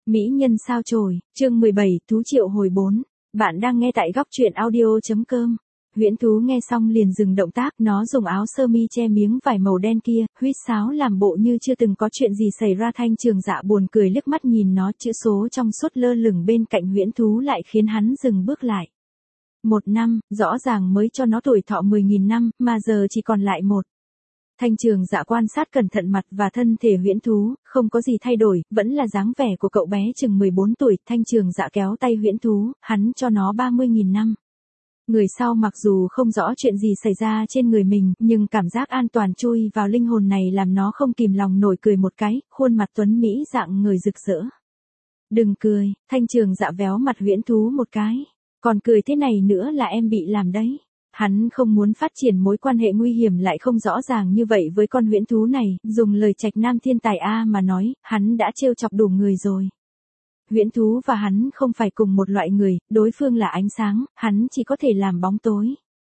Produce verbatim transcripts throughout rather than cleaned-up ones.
Mỹ nhân sao chổi, chương mười bảy, thú triệu hồi bốn. Bạn đang nghe tại góc truyện audio.com. Huyễn thú nghe xong liền dừng động tác, nó dùng áo sơ mi che miếng vải màu đen kia, huýt sáo làm bộ như chưa từng có chuyện gì xảy ra. Thanh Trường Dạ buồn cười liếc mắt nhìn nó, chữ số trong suốt lơ lửng bên cạnh huyễn thú lại khiến hắn dừng bước lại. Một năm, rõ ràng mới cho nó tuổi thọ mười nghìn năm, mà giờ chỉ còn lại một. Thanh Trường Dạ quan sát cẩn thận mặt và thân thể huyễn thú, không có gì thay đổi, vẫn là dáng vẻ của cậu bé chừng mười bốn tuổi. Thanh Trường Dạ kéo tay huyễn thú, hắn cho nó ba mươi nghìn năm. Người sau mặc dù không rõ chuyện gì xảy ra trên người mình, nhưng cảm giác an toàn chui vào linh hồn này làm nó không kìm lòng nổi cười một cái, khuôn mặt tuấn mỹ dạng người rực rỡ. Đừng cười, Thanh Trường Dạ véo mặt huyễn thú một cái. Còn cười thế này nữa là em bị làm đấy. Hắn không muốn phát triển mối quan hệ nguy hiểm lại không rõ ràng như vậy với con huyễn thú này, dùng lời Trạch Nam thiên tài A mà nói, hắn đã trêu chọc đủ người rồi. Huyễn thú và hắn không phải cùng một loại người, đối phương là ánh sáng, hắn chỉ có thể làm bóng tối.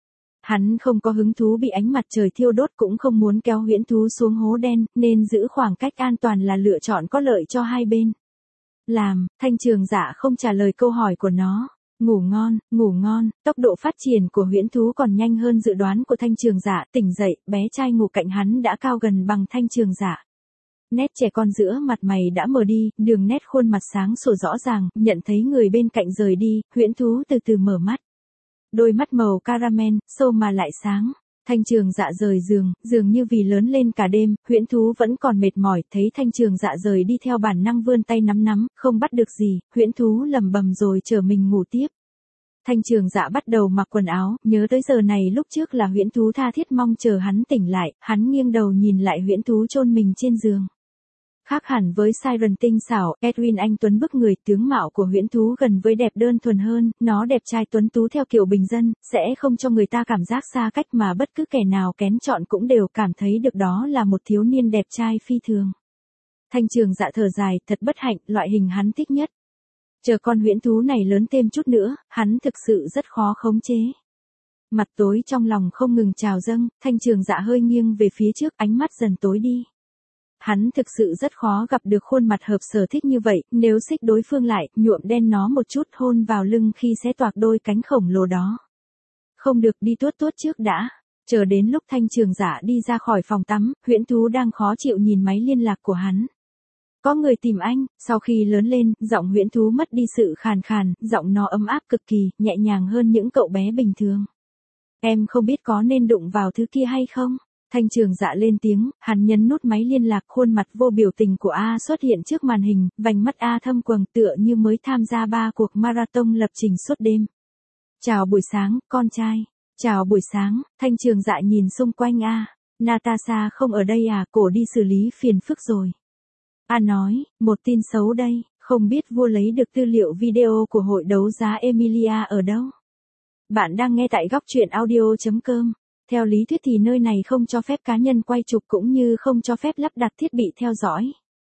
Hắn không có hứng thú bị ánh mặt trời thiêu đốt, cũng không muốn kéo huyễn thú xuống hố đen, nên giữ khoảng cách an toàn là lựa chọn có lợi cho hai bên. Làm, Thanh Trường Dạ không trả lời câu hỏi của nó. Ngủ ngon, ngủ ngon, tốc độ phát triển của huyễn thú còn nhanh hơn dự đoán của Thanh Trường Dạ. Tỉnh dậy, bé trai ngủ cạnh hắn đã cao gần bằng Thanh Trường Dạ. Nét trẻ con giữa mặt mày đã mờ đi, đường nét khuôn mặt sáng sủa rõ ràng, nhận thấy người bên cạnh rời đi, huyễn thú từ từ mở mắt. Đôi mắt màu caramel, sâu mà lại sáng. Thanh Trường Dạ rời giường, dường như vì lớn lên cả đêm, huyễn thú vẫn còn mệt mỏi, thấy Thanh Trường Dạ rời đi theo bản năng vươn tay nắm nắm, không bắt được gì, huyễn thú lầm bầm rồi chở mình ngủ tiếp. Thanh Trường Dạ bắt đầu mặc quần áo, nhớ tới giờ này lúc trước là huyễn thú tha thiết mong chờ hắn tỉnh lại, hắn nghiêng đầu nhìn lại huyễn thú chôn mình trên giường. Khác hẳn với Siren tinh xảo, Edwin anh tuấn bức người, tướng mạo của huyễn thú gần với đẹp đơn thuần hơn, nó đẹp trai tuấn tú theo kiểu bình dân, sẽ không cho người ta cảm giác xa cách mà bất cứ kẻ nào kén chọn cũng đều cảm thấy được đó là một thiếu niên đẹp trai phi thường. Thanh Trường Dạ thở dài, thật bất hạnh, loại hình hắn thích nhất. Chờ con huyễn thú này lớn thêm chút nữa, hắn thực sự rất khó khống chế. Mặt tối trong lòng không ngừng trào dâng, Thanh Trường Dạ hơi nghiêng về phía trước, ánh mắt dần tối đi. Hắn thực sự rất khó gặp được khuôn mặt hợp sở thích như vậy, nếu xích đối phương lại, nhuộm đen nó một chút, hôn vào lưng khi xé toạc đôi cánh khổng lồ đó. Không được, đi tuốt tuốt trước đã. Chờ đến lúc Thanh Trường Dạ đi ra khỏi phòng tắm, huyễn thú đang khó chịu nhìn máy liên lạc của hắn. Có người tìm anh. Sau khi lớn lên, giọng huyễn thú mất đi sự khàn khàn, giọng nó ấm áp cực kỳ, nhẹ nhàng hơn những cậu bé bình thường. Em không biết có nên đụng vào thứ kia hay không? Thanh Trường Dạ lên tiếng, hắn nhấn nút máy liên lạc, khuôn mặt vô biểu tình của A xuất hiện trước màn hình, vành mắt A thâm quầng tựa như mới tham gia ba cuộc marathon lập trình suốt đêm. Chào buổi sáng, con trai. Chào buổi sáng, Thanh Trường Dạ nhìn xung quanh A. Natasha không ở đây à, cổ đi xử lý phiền phức rồi. A nói, một tin xấu đây, không biết vua lấy được tư liệu video của hội đấu giá Emilia ở đâu. Bạn đang nghe tại góc truyện audio.com. Theo lý thuyết thì nơi này không cho phép cá nhân quay chụp cũng như không cho phép lắp đặt thiết bị theo dõi.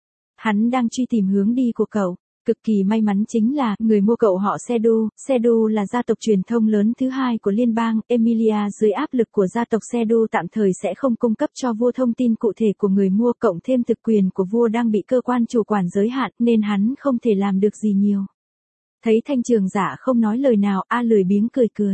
Hắn đang truy tìm hướng đi của cậu. Cực kỳ may mắn chính là, người mua cậu họ Sedu. Sedu là gia tộc truyền thông lớn thứ hai của liên bang. Emilia dưới áp lực của gia tộc Sedu tạm thời sẽ không cung cấp cho vua thông tin cụ thể của người mua, cộng thêm thực quyền của vua đang bị cơ quan chủ quản giới hạn, nên hắn không thể làm được gì nhiều. Thấy Thanh Trường Dạ không nói lời nào, A lười biếng cười cười.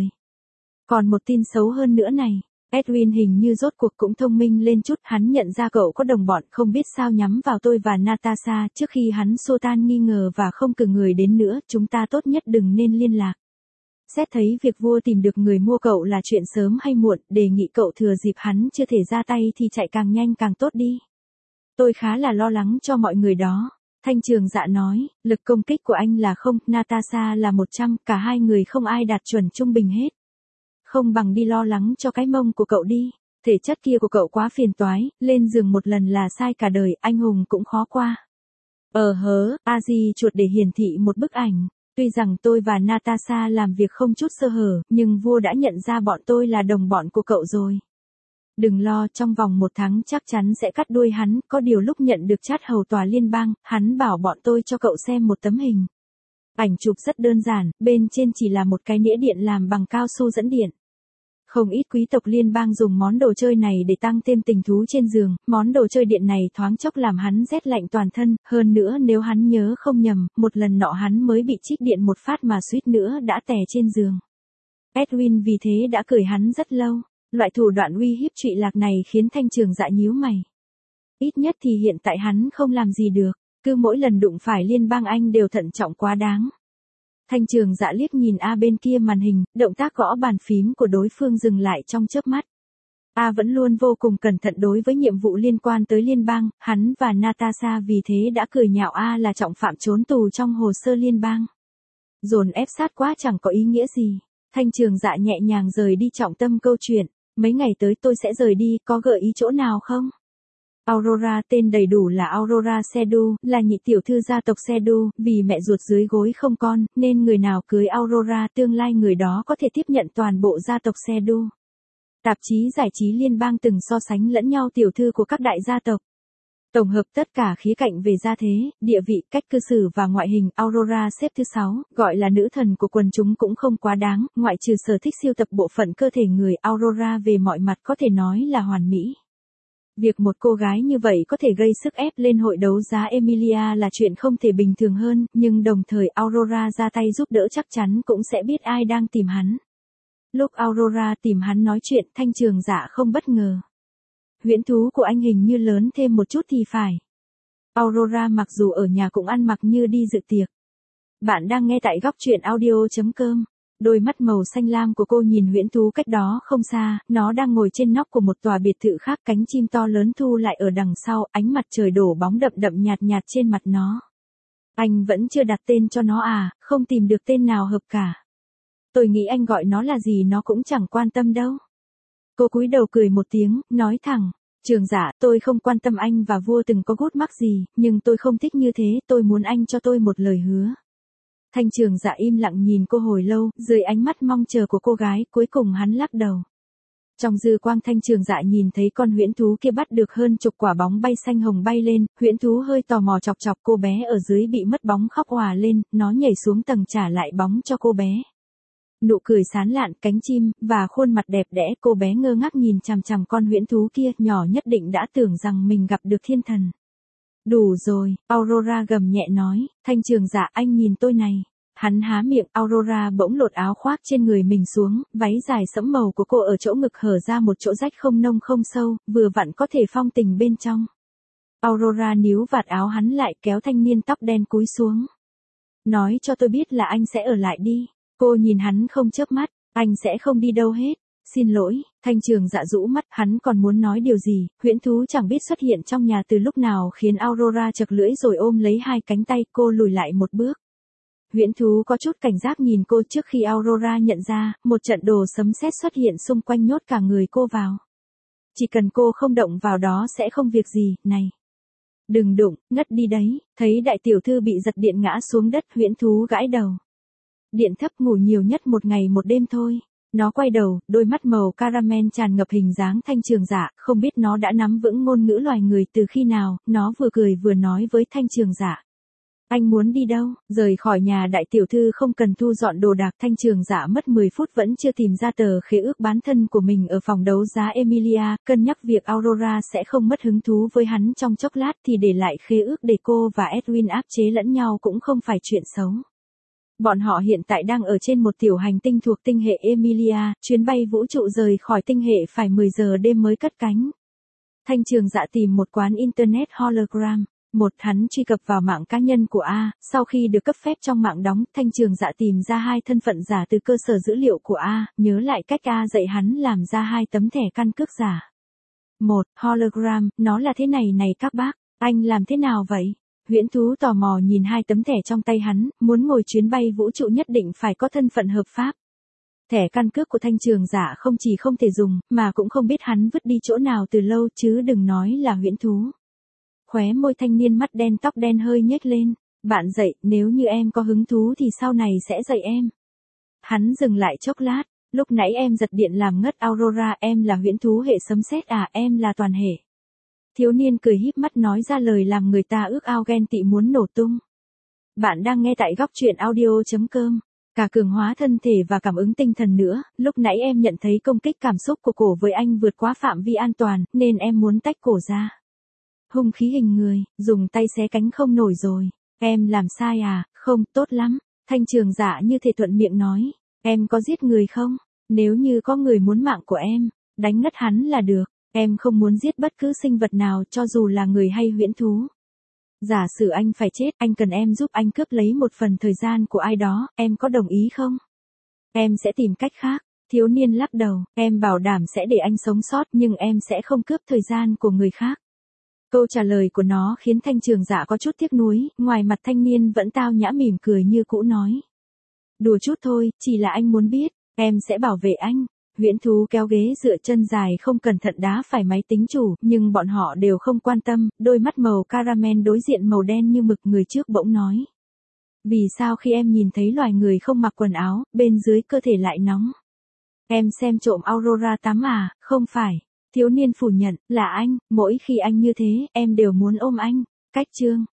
Còn một tin xấu hơn nữa này. Edwin hình như rốt cuộc cũng thông minh lên chút, hắn nhận ra cậu có đồng bọn không biết sao nhắm vào tôi và Natasha, trước khi hắn xua tan nghi ngờ và không cử người đến nữa, chúng ta tốt nhất đừng nên liên lạc. Xét thấy việc vua tìm được người mua cậu là chuyện sớm hay muộn, đề nghị cậu thừa dịp hắn chưa thể ra tay thì chạy càng nhanh càng tốt đi. Tôi khá là lo lắng cho mọi người đó. Thanh Trường Dạ nói, lực công kích của anh là không, Natasha là một trăm, cả hai người không ai đạt chuẩn trung bình hết. Không bằng đi lo lắng cho cái mông của cậu đi, thể chất kia của cậu quá phiền toái, lên giường một lần là sai cả đời, anh hùng cũng khó qua. Ờ hớ, a di chuột để hiển thị một bức ảnh, tuy rằng tôi và Natasha làm việc không chút sơ hở, nhưng vua đã nhận ra bọn tôi là đồng bọn của cậu rồi. Đừng lo, trong vòng một tháng chắc chắn sẽ cắt đuôi hắn, có điều lúc nhận được chát hầu tòa liên bang, hắn bảo bọn tôi cho cậu xem một tấm hình. Ảnh chụp rất đơn giản, bên trên chỉ là một cái nĩa điện làm bằng cao su dẫn điện. Không ít quý tộc liên bang dùng món đồ chơi này để tăng thêm tình thú trên giường, món đồ chơi điện này thoáng chốc làm hắn rét lạnh toàn thân, hơn nữa nếu hắn nhớ không nhầm, một lần nọ hắn mới bị trích điện một phát mà suýt nữa đã tè trên giường. Edwin vì thế đã cười hắn rất lâu, loại thủ đoạn uy hiếp trụy lạc này khiến Thanh Trường Dạ nhíu mày. Ít nhất thì hiện tại hắn không làm gì được, cứ mỗi lần đụng phải liên bang Anh đều thận trọng quá đáng. Thanh Trường Dạ liếc nhìn A bên kia màn hình, động tác gõ bàn phím của đối phương dừng lại trong chớp mắt. A vẫn luôn vô cùng cẩn thận đối với nhiệm vụ liên quan tới liên bang, hắn và Natasha vì thế đã cười nhạo A là trọng phạm trốn tù trong hồ sơ liên bang. Dồn ép sát quá chẳng có ý nghĩa gì. Thanh Trường Dạ nhẹ nhàng rời đi trọng tâm câu chuyện, mấy ngày tới tôi sẽ rời đi, có gợi ý chỗ nào không? Aurora tên đầy đủ là Aurora Sedu, là nhị tiểu thư gia tộc Sedu, vì mẹ ruột dưới gối không con, nên người nào cưới Aurora tương lai người đó có thể tiếp nhận toàn bộ gia tộc Sedu. Tạp chí giải trí liên bang từng so sánh lẫn nhau tiểu thư của các đại gia tộc. Tổng hợp tất cả khía cạnh về gia thế, địa vị, cách cư xử và ngoại hình, Aurora xếp thứ sáu, gọi là nữ thần của quần chúng cũng không quá đáng, ngoại trừ sở thích sưu tập bộ phận cơ thể người, Aurora về mọi mặt có thể nói là hoàn mỹ. Việc một cô gái như vậy có thể gây sức ép lên hội đấu giá Emilia là chuyện không thể bình thường hơn, nhưng đồng thời Aurora ra tay giúp đỡ chắc chắn cũng sẽ biết ai đang tìm hắn. Lúc Aurora tìm hắn nói chuyện, Thanh Trường Dạ không bất ngờ. Huyễn thú của anh hình như lớn thêm một chút thì phải. Aurora mặc dù ở nhà cũng ăn mặc như đi dự tiệc. Bạn đang nghe tại góc truyện audio chấm com. Đôi mắt màu xanh lam của cô nhìn huyễn thú cách đó không xa, nó đang ngồi trên nóc của một tòa biệt thự khác, cánh chim to lớn thu lại ở đằng sau, ánh mặt trời đổ bóng đậm đậm nhạt nhạt trên mặt nó. Anh vẫn chưa đặt tên cho nó à, không tìm được tên nào hợp cả. Tôi nghĩ anh gọi nó là gì nó cũng chẳng quan tâm đâu. Cô cúi đầu cười một tiếng, nói thẳng, Trường Dạ, tôi không quan tâm anh và vua từng có gút mắc gì, nhưng tôi không thích như thế, tôi muốn anh cho tôi một lời hứa. Thanh Trường Dạ im lặng nhìn cô hồi lâu, dưới ánh mắt mong chờ của cô gái, cuối cùng hắn lắc đầu. Trong dư quang Thanh Trường Dạ nhìn thấy con huyễn thú kia bắt được hơn chục quả bóng bay xanh hồng bay lên, huyễn thú hơi tò mò chọc chọc cô bé ở dưới bị mất bóng khóc òa lên, nó nhảy xuống tầng trả lại bóng cho cô bé. Nụ cười sán lạn, cánh chim, và khuôn mặt đẹp đẽ, cô bé ngơ ngác nhìn chằm chằm con huyễn thú kia, nhỏ nhất định đã tưởng rằng mình gặp được thiên thần. Đủ rồi, Aurora gầm nhẹ nói, Thanh Trường Dạ anh nhìn tôi này. Hắn há miệng, Aurora bỗng lột áo khoác trên người mình xuống, váy dài sẫm màu của cô ở chỗ ngực hở ra một chỗ rách không nông không sâu, vừa vặn có thể phong tình bên trong. Aurora níu vạt áo hắn lại, kéo thanh niên tóc đen cúi xuống. Nói cho tôi biết là anh sẽ ở lại đi. Cô nhìn hắn không chớp mắt, anh sẽ không đi đâu hết. Xin lỗi, Thanh Trường Dạ rũ mắt, hắn còn muốn nói điều gì, huyễn thú chẳng biết xuất hiện trong nhà từ lúc nào khiến Aurora chật lưỡi rồi ôm lấy hai cánh tay, cô lùi lại một bước. Huyễn thú có chút cảnh giác nhìn cô trước khi Aurora nhận ra, một trận đồ sấm sét xuất hiện xung quanh nhốt cả người cô vào. Chỉ cần cô không động vào đó sẽ không việc gì, này. Đừng đụng, ngất đi đấy, thấy đại tiểu thư bị giật điện ngã xuống đất, huyễn thú gãi đầu. Điện thấp, ngủ nhiều nhất một ngày một đêm thôi. Nó quay đầu, đôi mắt màu caramel tràn ngập hình dáng Thanh Trường Dạ, không biết nó đã nắm vững ngôn ngữ loài người từ khi nào, nó vừa cười vừa nói với Thanh Trường Dạ. Anh muốn đi đâu? Rời khỏi nhà đại tiểu thư không cần thu dọn đồ đạc. Thanh Trường Dạ mất mười phút vẫn chưa tìm ra tờ khế ước bán thân của mình ở phòng đấu giá Emilia, cân nhắc việc Aurora sẽ không mất hứng thú với hắn trong chốc lát thì để lại khế ước để cô và Edwin áp chế lẫn nhau cũng không phải chuyện xấu. Bọn họ hiện tại đang ở trên một tiểu hành tinh thuộc tinh hệ Emilia, chuyến bay vũ trụ rời khỏi tinh hệ phải mười giờ đêm mới cất cánh. Thanh Trường Dạ tìm một quán Internet hologram. Một, hắn truy cập vào mạng cá nhân của A, sau khi được cấp phép trong mạng đóng, Thanh Trường Dạ tìm ra hai thân phận giả từ cơ sở dữ liệu của A, nhớ lại cách A dạy hắn làm ra hai tấm thẻ căn cước giả. Một, hologram, nó là thế này này các bác, anh làm thế nào vậy? Huyễn thú tò mò nhìn hai tấm thẻ trong tay hắn, muốn ngồi chuyến bay vũ trụ nhất định phải có thân phận hợp pháp. Thẻ căn cước của Thanh Trường Dạ không chỉ không thể dùng, mà cũng không biết hắn vứt đi chỗ nào từ lâu chứ đừng nói là huyễn thú. Khóe môi thanh niên mắt đen tóc đen hơi nhếch lên, bạn dạy, nếu như em có hứng thú thì sau này sẽ dạy em. Hắn dừng lại chốc lát, lúc nãy em giật điện làm ngất Aurora, em là huyễn thú hệ sấm sét à, em là toàn hệ. Thiếu niên cười híp mắt nói ra lời làm người ta ước ao ghen tị muốn nổ tung. Bạn đang nghe tại góc truyện audio chấm com. Cả cường hóa thân thể và cảm ứng tinh thần nữa, lúc nãy em nhận thấy công kích cảm xúc của cổ với anh vượt quá phạm vi an toàn, nên em muốn tách cổ ra. Hung khí hình người, dùng tay xé cánh không nổi rồi. Em làm sai à? Không, tốt lắm. Thanh Trường Dạ như thể thuận miệng nói. Em có giết người không? Nếu như có người muốn mạng của em, đánh ngất hắn là được. Em không muốn giết bất cứ sinh vật nào cho dù là người hay huyễn thú. Giả sử anh phải chết, anh cần em giúp anh cướp lấy một phần thời gian của ai đó, em có đồng ý không? Em sẽ tìm cách khác. Thiếu niên lắc đầu, em bảo đảm sẽ để anh sống sót nhưng em sẽ không cướp thời gian của người khác. Câu trả lời của nó khiến Thanh Trường Dạ có chút tiếc nuối, ngoài mặt thanh niên vẫn tao nhã mỉm cười như cũ nói. Đùa chút thôi, chỉ là anh muốn biết, em sẽ bảo vệ anh. Huyễn thú kéo ghế dựa chân dài không cẩn thận đá phải máy tính chủ, nhưng bọn họ đều không quan tâm, đôi mắt màu caramel đối diện màu đen như mực người trước bỗng nói. Vì sao khi em nhìn thấy loài người không mặc quần áo, bên dưới cơ thể lại nóng? Em xem trộm Aurora tắm à? Không phải. Thiếu niên phủ nhận, là anh, mỗi khi anh như thế, em đều muốn ôm anh. Cách chương.